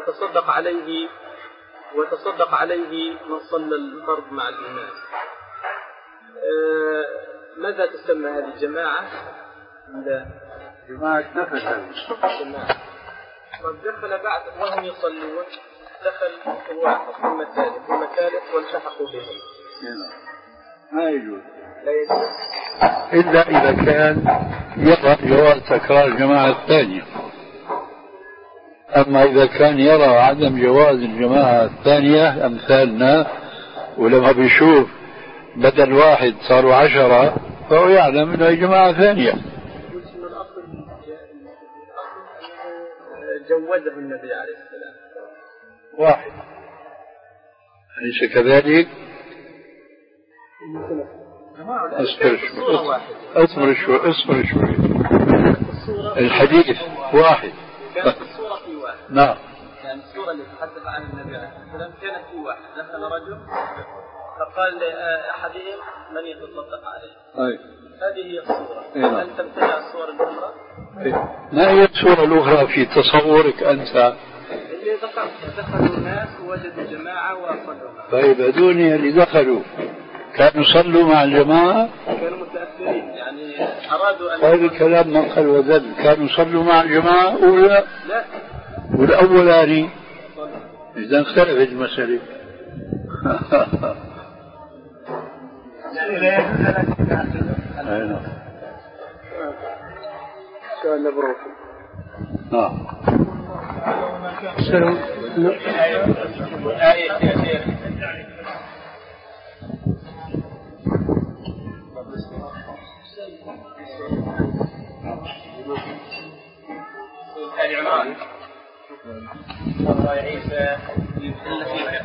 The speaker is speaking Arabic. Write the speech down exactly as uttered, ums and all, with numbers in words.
وتصدق عليه وتصدق عليه من صلى الفرض مع الإمام. آه ماذا تسمى هذه الجماعة؟ لا جماعة نفسا. جماعة دخل بعد وهم يصلون، دخل واحد ثم الثالث ثم الثالث والتحقوا بهم. ما يجوز. لا يجوز إلا إذا كان يرى جواز تكرار الجماعة الثانية. أما إذا كان يرى عدم جواز الجماعة الثانية أمثالنا، ولما بيشوف بدل واحد صاروا عشرة فهو يعلم أنها جماعة ثانية. جوزه النبي عليه السلام واحد، أليس كذلك؟ اصبر شوي اصبر شوي اصبر شوي الحديث واحد. كانت الصورة في واحد. نعم. يعني الصورة اللي تحدث عنها النبي عليه السلام كانت في واحد، دخل رجل فقال لأحدهم من يتصدق عليه. أي. هذه هي الصورة. إيه. هل تمتنع الصور الأخرى؟ إيه. ما هي الصورة الأخرى في تصورك أنت؟ اللي ذكرت دخلوا الناس ووجدوا جماعة وصلوا. طيب هذول اللي دخلوا كانوا صلوا مع الجماعة؟ كانوا متأثرين يعني أرادوا أن. طيب الكلام من قال وزد، كانوا صلوا مع الجماعة ولا لا؟ والأولاني إذا اختلفت المسألة. أين؟ كان نبرك. نعم. آية آية. آل عمران. الله يعيش التي